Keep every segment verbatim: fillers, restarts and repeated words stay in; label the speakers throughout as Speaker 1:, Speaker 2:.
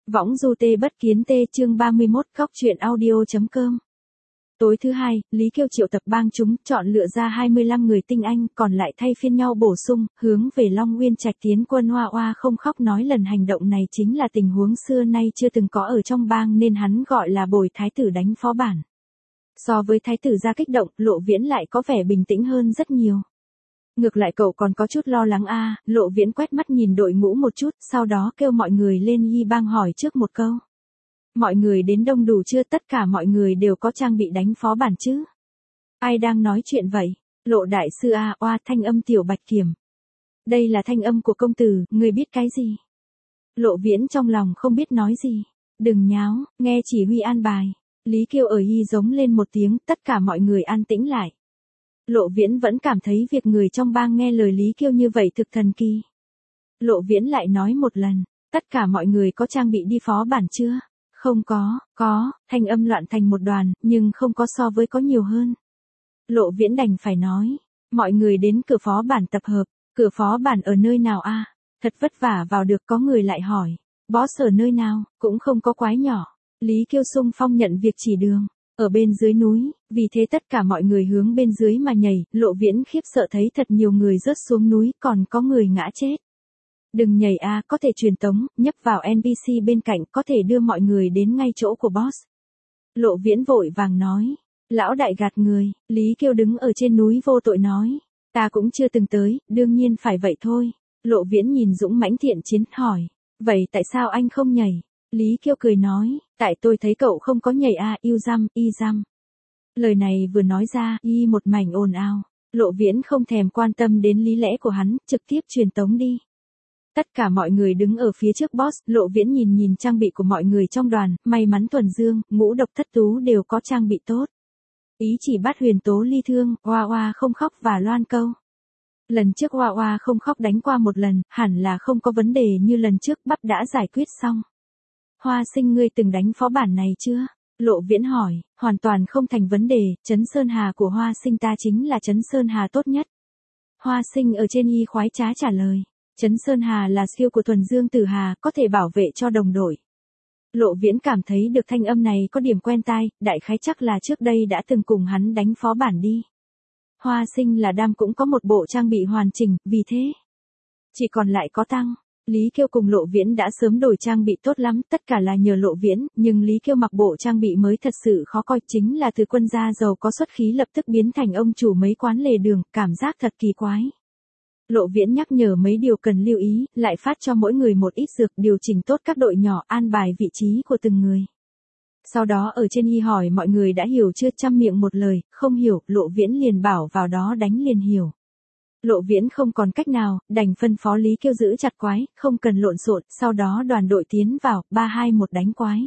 Speaker 1: Võng du tê bất kiến tê chương ba mươi mốt góc truyện audio.com. Tối thứ hai, Lý Kiêu triệu tập bang chúng, chọn lựa ra hai mươi lăm người tinh anh, còn lại thay phiên nhau bổ sung, hướng về Long Nguyên Trạch tiến quân. Hoa Hoa không khóc nói lần hành động này chính là tình huống xưa nay chưa từng có ở trong bang nên hắn gọi là bồi thái tử đánh phó bản. So với thái tử ra kích động, Lộ Viễn lại có vẻ bình tĩnh hơn rất nhiều. Ngược lại cậu còn có chút lo lắng a à, Lộ Viễn quét mắt nhìn đội ngũ một chút, sau đó kêu mọi người lên y bang hỏi trước một câu. Mọi người đến đông đủ chưa? Tất cả mọi người đều có trang bị đánh phó bản chứ? Ai đang nói chuyện vậy? Lộ đại sư a à, oa thanh âm Tiểu Bạch Kiểm. Đây là thanh âm của công tử, người biết cái gì? Lộ Viễn trong lòng không biết nói gì. Đừng nháo, nghe chỉ huy an bài. Lý Kiêu ở y giống lên một tiếng, tất cả mọi người an tĩnh lại. Lộ Viễn vẫn cảm thấy việc người trong bang nghe lời Lý Kiêu như vậy thực thần kỳ. Lộ Viễn lại nói một lần, tất cả mọi người có trang bị đi phó bản chưa? Không có, có, thanh âm loạn thành một đoàn, nhưng không có so với có nhiều hơn. Lộ Viễn đành phải nói, mọi người đến cửa phó bản tập hợp, cửa phó bản ở nơi nào a? À? Thật vất vả vào được. Có người lại hỏi, boss ở nơi nào? Cũng không có quái nhỏ. Lý Kiêu xung phong nhận việc chỉ đường. Ở bên dưới núi, vì thế tất cả mọi người hướng bên dưới mà nhảy. Lộ Viễn khiếp sợ thấy thật nhiều người rớt xuống núi, còn có người ngã chết. Đừng nhảy a, à, có thể truyền tống, nhấp vào en pê xê bên cạnh, có thể đưa mọi người đến ngay chỗ của boss. Lộ Viễn vội vàng nói, lão đại gạt người. Lý Kiêu đứng ở trên núi vô tội nói, ta cũng chưa từng tới, đương nhiên phải vậy thôi. Lộ Viễn nhìn dũng mãnh thiện chiến, hỏi, vậy tại sao anh không nhảy? Lý Kiêu cười nói, tại tôi thấy cậu không có nhảy a, à, yêu dăm, y dăm. Lời này vừa nói ra, y một mảnh ồn ào. Lộ Viễn không thèm quan tâm đến lý lẽ của hắn, trực tiếp truyền tống đi. Tất cả mọi người đứng ở phía trước boss, Lộ Viễn nhìn nhìn trang bị của mọi người trong đoàn, may mắn Thuần Dương, Ngũ Độc Thất Tú đều có trang bị tốt. Ý chỉ bắt Huyền Tố ly thương, Hoa Hoa không khóc và Loan Câu. Lần trước Hoa Hoa không khóc đánh qua một lần, hẳn là không có vấn đề như lần trước. Bắp đã giải quyết xong. Hoa Sinh, ngươi từng đánh phó bản này chưa? Lộ Viễn hỏi. Hoàn toàn không thành vấn đề, Trấn Sơn Hà của Hoa Sinh ta chính là Trấn Sơn Hà tốt nhất. Hoa Sinh ở trên y khoái trá trả lời. Trấn Sơn Hà là siêu của Thuần Dương Tử Hà, có thể bảo vệ cho đồng đội. Lộ Viễn cảm thấy được thanh âm này có điểm quen tai, đại khái chắc là trước đây đã từng cùng hắn đánh phó bản đi. Hoa Sinh là đam cũng có một bộ trang bị hoàn chỉnh, vì thế chỉ còn lại có Tăng. Lý Kiêu cùng Lộ Viễn đã sớm đổi trang bị tốt lắm, tất cả là nhờ Lộ Viễn, nhưng Lý Kiêu mặc bộ trang bị mới thật sự khó coi, chính là từ quân gia giàu có xuất khí lập tức biến thành ông chủ mấy quán lề đường, cảm giác thật kỳ quái. Lộ Viễn nhắc nhở mấy điều cần lưu ý, lại phát cho mỗi người một ít dược, điều chỉnh tốt các đội nhỏ, an bài vị trí của từng người. Sau đó ở trên y hỏi mọi người đã hiểu chưa, trăm miệng một lời, không hiểu. Lộ Viễn liền bảo vào đó đánh liền hiểu. Lộ Viễn không còn cách nào, đành phân phó Lý Kiêu giữ chặt quái, không cần lộn xộn, sau đó đoàn đội tiến vào, ba hai một đánh quái.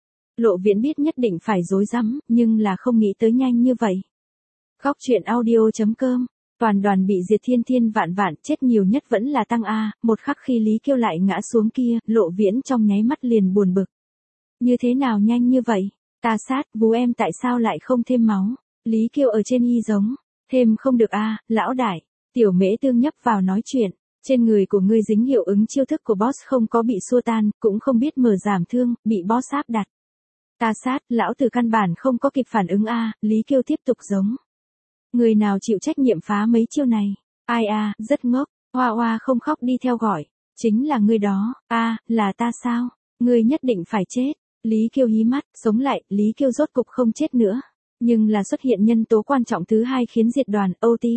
Speaker 1: Lộ Viễn biết nhất định phải rối rắm, nhưng là không nghĩ tới nhanh như vậy. Góc truyện audio.com. Toàn đoàn bị diệt thiên thiên vạn vạn, chết nhiều nhất vẫn là Tăng A. Một khắc khi Lý Kiêu lại ngã xuống kia, Lộ Viễn trong nháy mắt liền buồn bực. Như thế nào nhanh như vậy? Ta sát, vú em tại sao lại không thêm máu? Lý Kiêu ở trên y giống. Thêm không được a, lão đại. Tiểu Mễ Tương nhấp vào nói chuyện. Trên người của ngươi dính hiệu ứng chiêu thức của boss không có bị xua tan, cũng không biết mở giảm thương, bị boss áp đặt. Ta sát, lão tử căn bản không có kịp phản ứng a. Lý Kiêu tiếp tục giống. Người nào chịu trách nhiệm phá mấy chiêu này? Ai a, rất ngốc. Hoa Hoa không khóc đi theo gọi. Chính là ngươi đó. A, là ta sao? Ngươi nhất định phải chết. Lý Kiêu hí mắt, sống lại. Lý Kiêu rốt cục không chết nữa. Nhưng là xuất hiện nhân tố quan trọng thứ hai khiến diệt đoàn, ô tê.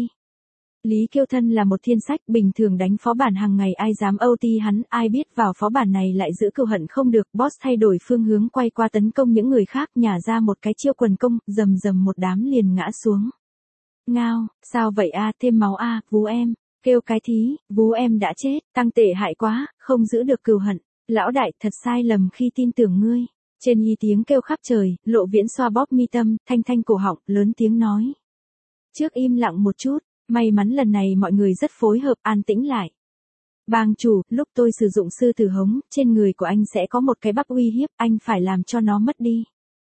Speaker 1: Lý Kiêu thân là một thiên sách, bình thường đánh phó bản hàng ngày ai dám ô tê hắn, ai biết vào phó bản này lại giữ cừu hận không được. Boss thay đổi phương hướng quay qua tấn công những người khác, nhả ra một cái chiêu quần công, rầm rầm một đám liền ngã xuống. Ngao, sao vậy a, thêm máu a, vú em, kêu cái thí, vú em đã chết, Tăng tệ hại quá, không giữ được cừu hận. Lão đại, thật sai lầm khi tin tưởng ngươi. Trên y tiếng kêu khắp trời, Lộ Viễn xoa bóp mi tâm, thanh thanh cổ họng, lớn tiếng nói. Trước im lặng một chút, may mắn lần này mọi người rất phối hợp, an tĩnh lại. Bang chủ, lúc tôi sử dụng sư tử hống, trên người của anh sẽ có một cái bắp uy hiếp, anh phải làm cho nó mất đi.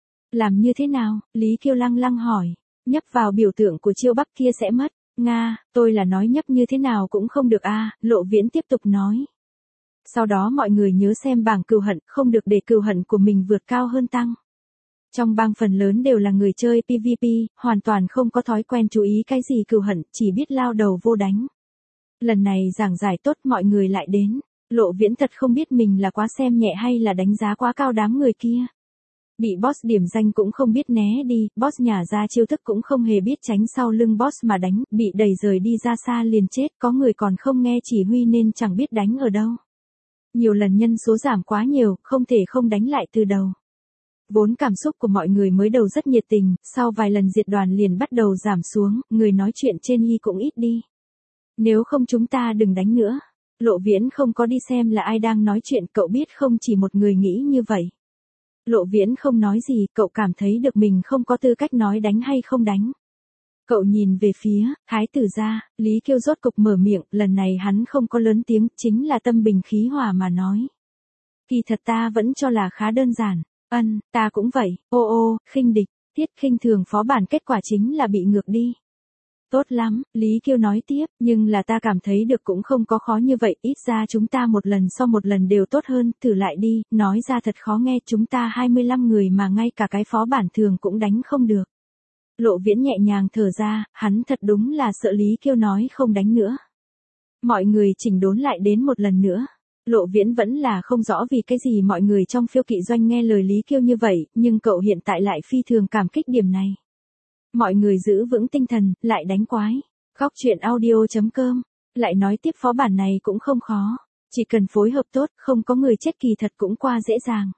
Speaker 1: Làm như thế nào? Lý Kiêu lăng lăng hỏi. Nhấp vào biểu tượng của chiêu bắp kia sẽ mất. Nga, tôi là nói nhấp như thế nào cũng không được a. Lộ Viễn tiếp tục nói. Sau đó mọi người nhớ xem bảng cừu hận, không được để cừu hận của mình vượt cao hơn tăng. Trong bang phần lớn đều là người chơi pê vê pê, hoàn toàn không có thói quen chú ý cái gì cừu hận, chỉ biết lao đầu vô đánh. Lần này giảng giải tốt mọi người lại đến. Lộ Viễn thật không biết mình là quá xem nhẹ hay là đánh giá quá cao đám người kia. Bị boss điểm danh cũng không biết né đi, boss nhả ra chiêu thức cũng không hề biết tránh sau lưng boss mà đánh, bị đẩy rời đi ra xa liền chết, có người còn không nghe chỉ huy nên chẳng biết đánh ở đâu. Nhiều lần nhân số giảm quá nhiều, không thể không đánh lại từ đầu. Vốn cảm xúc của mọi người mới đầu rất nhiệt tình, sau vài lần diệt đoàn liền bắt đầu giảm xuống, người nói chuyện trên y cũng ít đi. Nếu không chúng ta đừng đánh nữa. Lộ Viễn không có đi xem là ai đang nói chuyện, cậu biết không, chỉ một người nghĩ như vậy. Lộ Viễn không nói gì, cậu cảm thấy được mình không có tư cách nói đánh hay không đánh. Cậu nhìn về phía Thái tử gia, Lý Kiêu rốt cục mở miệng, lần này hắn không có lớn tiếng, chính là tâm bình khí hòa mà nói. Kỳ thật ta vẫn cho là khá đơn giản. Ân, ta cũng vậy. Ô ô, khinh địch, Tiết khinh thường phó bản, kết quả chính là bị ngược đi. Tốt lắm, Lý Kiêu nói tiếp, nhưng là ta cảm thấy được cũng không có khó như vậy, ít ra chúng ta một lần so một lần đều tốt hơn, thử lại đi, nói ra thật khó nghe, chúng ta hai mươi lăm người mà ngay cả cái phó bản thường cũng đánh không được. Lộ Viễn nhẹ nhàng thở ra, hắn thật đúng là sợ Lý Kiêu nói không đánh nữa. Mọi người chỉnh đốn lại đến một lần nữa. Lộ Viễn vẫn là không rõ vì cái gì mọi người trong phiêu kỵ doanh nghe lời Lý Kiêu như vậy, nhưng cậu hiện tại lại phi thường cảm kích điểm này. Mọi người giữ vững tinh thần, lại đánh quái. Góc truyện audio chấm com, lại nói tiếp phó bản này cũng không khó. Chỉ cần phối hợp tốt, không có người chết kỳ thật cũng qua dễ dàng.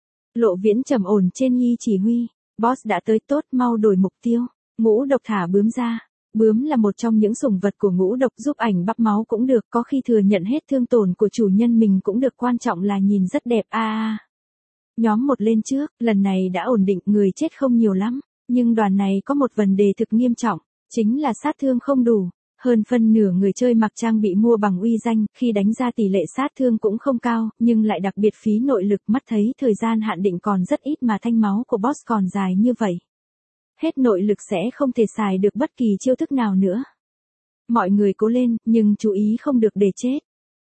Speaker 1: Lộ Viễn trầm ổn trên y chỉ huy. Boss đã tới, tốt, mau đổi mục tiêu. Ngũ độc thả bướm ra. Bướm là một trong những sủng vật của ngũ độc, giúp ảnh bắp máu cũng được, có khi thừa nhận hết thương tổn của chủ nhân mình cũng được, quan trọng là nhìn rất đẹp a a. Nhóm một lên trước, lần này đã ổn định, người chết không nhiều lắm. Nhưng đoàn này có một vấn đề thực nghiêm trọng, chính là sát thương không đủ. Hơn phân nửa người chơi mặc trang bị mua bằng uy danh, khi đánh ra tỷ lệ sát thương cũng không cao, nhưng lại đặc biệt phí nội lực, mắt thấy thời gian hạn định còn rất ít mà thanh máu của boss còn dài như vậy. Hết nội lực sẽ không thể xài được bất kỳ chiêu thức nào nữa. Mọi người cố lên, nhưng chú ý không được để chết.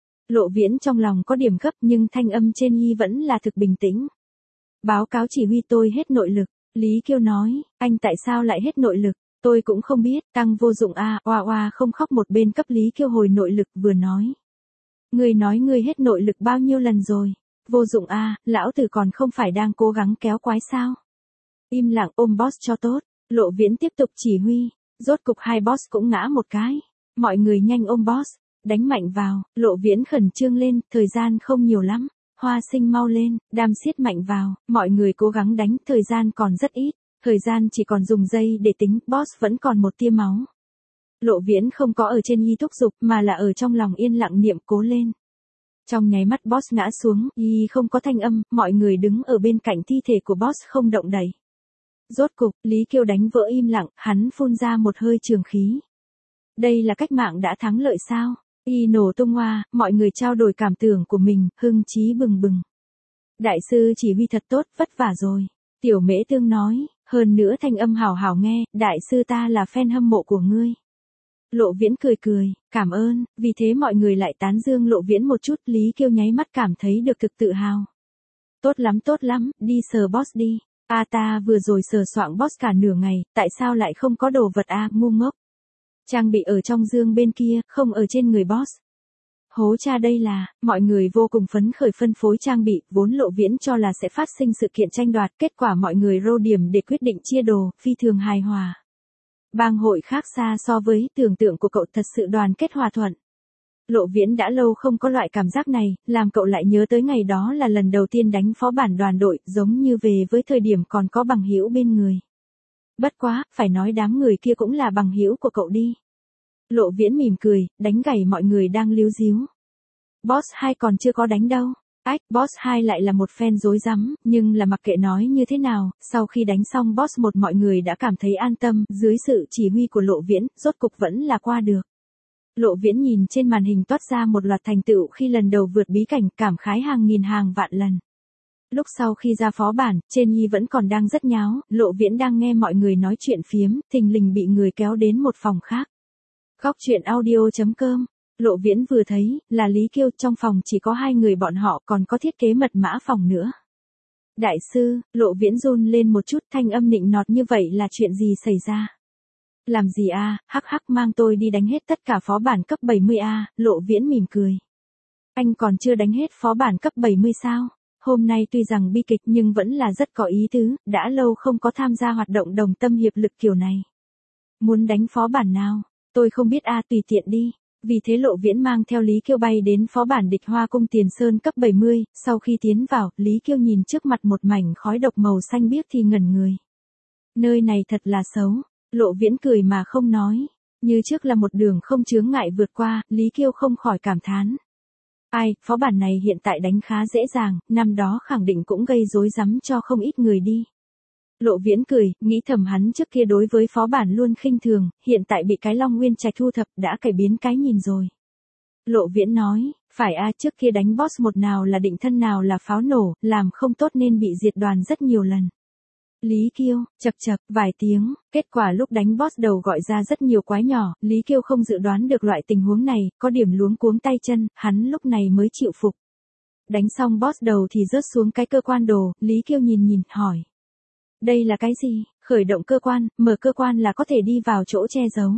Speaker 1: Lộ Viễn trong lòng có điểm gấp nhưng thanh âm trên y vẫn là thực bình tĩnh. Báo cáo chỉ huy, tôi hết nội lực. Lý Kiêu nói, anh tại sao lại hết nội lực? Tôi cũng không biết, tăng vô dụng a, oa oa không khóc, một bên cấp Lý Kiêu hồi nội lực vừa nói. Người nói người hết nội lực bao nhiêu lần rồi? Vô dụng a, lão tử còn không phải đang cố gắng kéo quái sao? Im lặng, ôm boss cho tốt. Lộ Viễn tiếp tục chỉ huy. Rốt cục hai boss cũng ngã một cái. Mọi người nhanh ôm boss, đánh mạnh vào. Lộ Viễn khẩn trương lên, thời gian không nhiều lắm. Hoa Sinh mau lên, đam siết mạnh vào. Mọi người cố gắng đánh, thời gian còn rất ít. Thời gian chỉ còn dùng giây để tính, boss vẫn còn một tia máu. Lộ Viễn không có ở trên y thúc giục mà là ở trong lòng yên lặng niệm cố lên. Trong nháy mắt boss ngã xuống, y không có thanh âm, mọi người đứng ở bên cạnh thi thể của boss không động đậy. Rốt cục, Lý Kiêu đánh vỡ im lặng, hắn phun ra một hơi trường khí. Đây là cách mạng đã thắng lợi sao? Y nổ tung hoa, mọi người trao đổi cảm tưởng của mình, hưng chí bừng bừng. Đại sư chỉ huy thật tốt, vất vả rồi. Tiểu Mễ Tương nói, hơn nữa thanh âm hào hào nghe, đại sư ta là fan hâm mộ của ngươi. Lộ Viễn cười cười, cảm ơn, vì thế mọi người lại tán dương Lộ Viễn một chút, Lý Kiêu nháy mắt cảm thấy được thực tự hào. Tốt lắm tốt lắm, đi sờ boss đi. A ta vừa rồi sờ soạng boss cả nửa ngày, tại sao lại không có đồ vật a, ngu ngốc. Trang bị ở trong dương bên kia, không ở trên người boss. Hố cha đây là, mọi người vô cùng phấn khởi phân phối trang bị, vốn Lộ Viễn cho là sẽ phát sinh sự kiện tranh đoạt, kết quả mọi người rô điểm để quyết định chia đồ, phi thường hài hòa. Bang hội khác xa so với tưởng tượng của cậu, thật sự đoàn kết hòa thuận. Lộ Viễn đã lâu không có loại cảm giác này, làm cậu lại nhớ tới ngày đó là lần đầu tiên đánh phó bản đoàn đội, giống như về với thời điểm còn có bằng hữu bên người. Bất quá, phải nói đám người kia cũng là bằng hữu của cậu đi. Lộ Viễn mỉm cười, đánh gảy mọi người đang líu díu. Boss hai còn chưa có đánh đâu. Ách, boss hai lại là một fan rối rắm, nhưng là mặc kệ nói như thế nào, sau khi đánh xong boss một mọi người đã cảm thấy an tâm, dưới sự chỉ huy của Lộ Viễn, rốt cục vẫn là qua được. Lộ Viễn nhìn trên màn hình toát ra một loạt thành tựu khi lần đầu vượt bí cảnh, cảm khái hàng nghìn hàng vạn lần. Lúc sau khi ra phó bản, trên y vẫn còn đang rất nháo, Lộ Viễn đang nghe mọi người nói chuyện phiếm, thình lình bị người kéo đến một phòng khác. Góc truyện audio chấm com Lộ Viễn vừa thấy, là Lý Kiêu, trong phòng chỉ có hai người bọn họ, còn có thiết kế mật mã phòng nữa. Đại sư, Lộ Viễn run lên một chút, thanh âm nịnh nọt như vậy là chuyện gì xảy ra? Làm gì a, hắc hắc, mang tôi đi đánh hết tất cả phó bản cấp bảy mươi a, Lộ Viễn mỉm cười. Anh còn chưa đánh hết phó bản cấp bảy mươi sao? Hôm nay tuy rằng bi kịch nhưng vẫn là rất có ý tứ, đã lâu không có tham gia hoạt động đồng tâm hiệp lực kiểu này. Muốn đánh phó bản nào? Tôi không biết a, tùy tiện đi. Vì thế Lộ Viễn mang theo Lý Kiêu bay đến phó bản địch Hoa Cung Tiền Sơn cấp bảy mươi, sau khi tiến vào, Lý Kiêu nhìn trước mặt một mảnh khói độc màu xanh biếc thì ngẩn người. Nơi này thật là xấu, Lộ Viễn cười mà không nói, như trước là một đường không chướng ngại vượt qua, Lý Kiêu không khỏi cảm thán. Ai, phó bản này hiện tại đánh khá dễ dàng, năm đó khẳng định cũng gây rối rắm cho không ít người đi. Lộ Viễn cười, nghĩ thầm hắn trước kia đối với phó bản luôn khinh thường, hiện tại bị cái Long Nguyên Trạch thu thập đã cải biến cái nhìn rồi. Lộ Viễn nói, phải a, trước kia đánh boss một nào là định thân nào là pháo nổ, làm không tốt nên bị diệt đoàn rất nhiều lần. Lý Kiêu, chậc chậc, vài tiếng, kết quả lúc đánh boss đầu gọi ra rất nhiều quái nhỏ, Lý Kiêu không dự đoán được loại tình huống này, có điểm luống cuống tay chân, hắn lúc này mới chịu phục. Đánh xong boss đầu thì rớt xuống cái cơ quan đồ, Lý Kiêu nhìn nhìn, hỏi. Đây là cái gì? Khởi động cơ quan, mở cơ quan là có thể đi vào chỗ che giấu.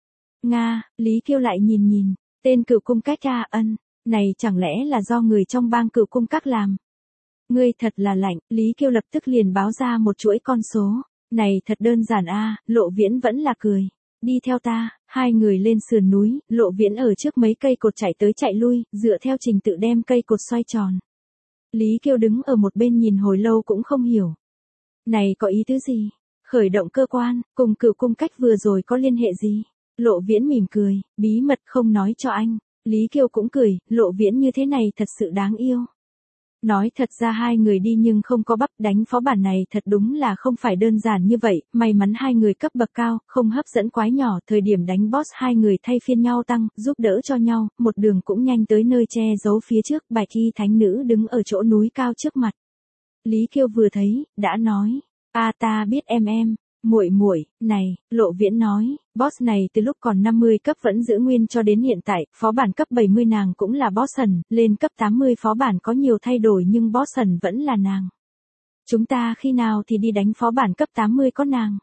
Speaker 1: Nga, Lý Kiêu lại nhìn nhìn, tên Cửu Cung Các a, ân, này chẳng lẽ là do người trong bang Cửu Cung Các làm? Ngươi thật là lạnh, Lý Kiêu lập tức liền báo ra một chuỗi con số. Này thật đơn giản a, Lộ Viễn vẫn là cười. Đi theo ta, hai người lên sườn núi, Lộ Viễn ở trước mấy cây cột chạy tới chạy lui, dựa theo trình tự đem cây cột xoay tròn. Lý Kiêu đứng ở một bên nhìn hồi lâu cũng không hiểu. Này có ý tứ gì? Khởi động cơ quan, cùng Cửu Cung Cách vừa rồi có liên hệ gì? Lộ Viễn mỉm cười, bí mật không nói cho anh. Lý Kiêu cũng cười, Lộ Viễn như thế này thật sự đáng yêu. Nói thật ra hai người đi nhưng không có bắp, đánh phó bản này thật đúng là không phải đơn giản như vậy, may mắn hai người cấp bậc cao, không hấp dẫn quái nhỏ, thời điểm đánh boss hai người thay phiên nhau tăng, giúp đỡ cho nhau, một đường cũng nhanh tới nơi che giấu phía trước, Bạch Y thánh nữ đứng ở chỗ núi cao trước mặt. Lý Kiêu vừa thấy, đã nói, a ta biết em em, muội muội, này, Lộ Viễn nói, boss này từ lúc còn năm mươi cấp vẫn giữ nguyên cho đến hiện tại, phó bản cấp bảy mươi nàng cũng là boss thần, lên cấp tám mươi phó bản có nhiều thay đổi nhưng boss thần vẫn là nàng. Chúng ta khi nào thì đi đánh phó bản cấp tám mươi có nàng?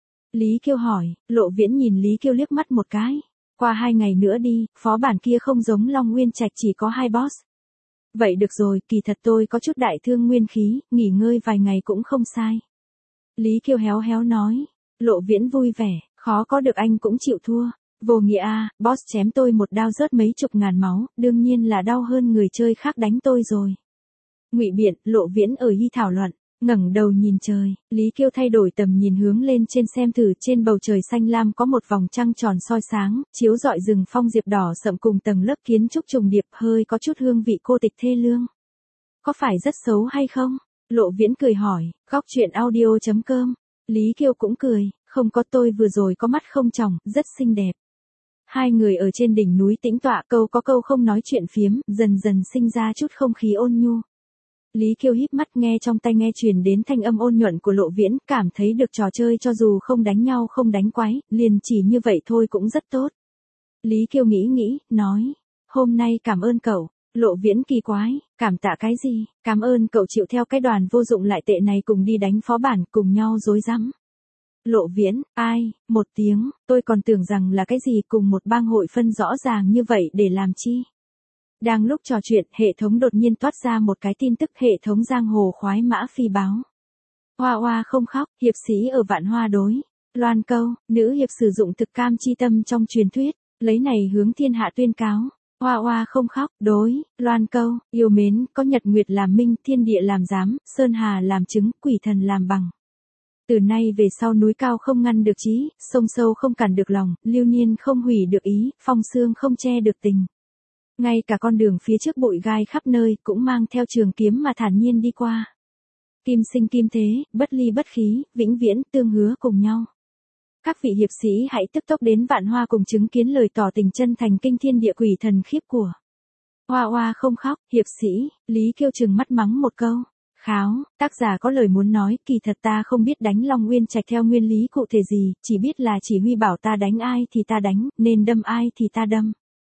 Speaker 1: Lý Kiêu hỏi, Lộ Viễn nhìn Lý Kiêu liếc mắt một cái, qua hai ngày nữa đi, phó bản kia không giống Long Nguyên Trạch chỉ có hai boss. Vậy được rồi, kỳ thật tôi có chút đại thương nguyên khí, nghỉ ngơi vài ngày cũng không sai. Lý Kiêu héo héo nói, Lộ Viễn vui vẻ, khó có được anh cũng chịu thua. Vô nghĩa a, boss chém tôi một đao rớt mấy chục ngàn máu, đương nhiên là đau hơn người chơi khác đánh tôi rồi. Ngụy biện, Lộ Viễn ở hy thảo luận, ngẩng đầu nhìn trời, Lý Kiêu thay đổi tầm nhìn hướng lên trên xem thử, trên bầu trời xanh lam có một vòng trăng tròn soi sáng, chiếu rọi rừng phong diệp đỏ sậm cùng tầng lớp kiến trúc trùng điệp, hơi có chút hương vị cô tịch thê lương. Có phải rất xấu hay không? Lộ Viễn cười hỏi, góc chuyện audio chấm com. Lý Kiêu cũng cười, không có, tôi vừa rồi có mắt không tròng, rất xinh đẹp. Hai người ở trên đỉnh núi tĩnh tọa, câu có câu không nói chuyện phiếm, dần dần sinh ra chút không khí ôn nhu. Lý Kiêu híp mắt nghe trong tai nghe truyền đến thanh âm ôn nhuận của Lộ Viễn, cảm thấy được trò chơi cho dù không đánh nhau không đánh quái, liền chỉ như vậy thôi cũng rất tốt. Lý Kiêu nghĩ nghĩ, nói, hôm nay cảm ơn cậu. Lộ Viễn kỳ quái, cảm tạ cái gì, cảm ơn cậu chịu theo cái đoàn vô dụng lại tệ này cùng đi đánh phó bản, cùng nhau rối rắm. Lộ Viễn, ai, một tiếng, tôi còn tưởng rằng là cái gì cùng một bang hội phân rõ ràng như vậy để làm chi. Đang lúc trò chuyện, hệ thống đột nhiên toát ra một cái tin tức, hệ thống giang hồ khoái mã phi báo. Hoa hoa không khóc, hiệp sĩ ở Vạn Hoa đối. Loan câu, nữ hiệp sử dụng thực cam chi tâm trong truyền thuyết, lấy này hướng thiên hạ tuyên cáo. Hoa hoa không khóc, đối, Loan câu, yêu mến, có nhật nguyệt làm minh, thiên địa làm giám, sơn hà làm chứng, quỷ thần làm bằng. Từ nay về sau núi cao không ngăn được trí, sông sâu không cản được lòng, lưu niên không hủy được ý, phong sương không che được tình. Ngay cả con đường phía trước bụi gai khắp nơi, cũng mang theo trường kiếm mà thản nhiên đi qua. Kim sinh kim thế, bất ly bất khí, vĩnh viễn, tương hứa cùng nhau. Các vị hiệp sĩ hãy tức tốc đến Vạn Hoa cùng chứng kiến lời tỏ tình chân thành kinh thiên địa quỷ thần khiếp của. Hoa hoa không khóc, hiệp sĩ, Lý Kiêu trừng mắt mắng một câu. Kháo, tác giả có lời muốn nói, kỳ thật ta không biết đánh Long Nguyên Trạch theo nguyên lý cụ thể gì, chỉ biết là chỉ huy bảo ta đánh ai thì ta đánh, nên đâm ai thì ta đâm.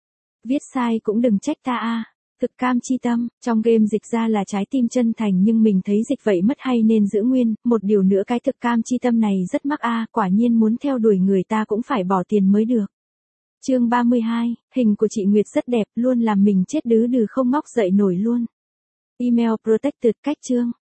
Speaker 1: Viết sai cũng đừng trách ta a. Thực cam chi tâm, trong game dịch ra là trái tim chân thành nhưng mình thấy dịch vậy mất hay nên giữ nguyên, một điều nữa cái thực cam chi tâm này rất mắc a, quả nhiên muốn theo đuổi người ta cũng phải bỏ tiền mới được. Chương ba mươi hai, hình của chị Nguyệt rất đẹp, luôn làm mình chết đứ đừ không ngóc dậy nổi luôn. Email protected cách chương.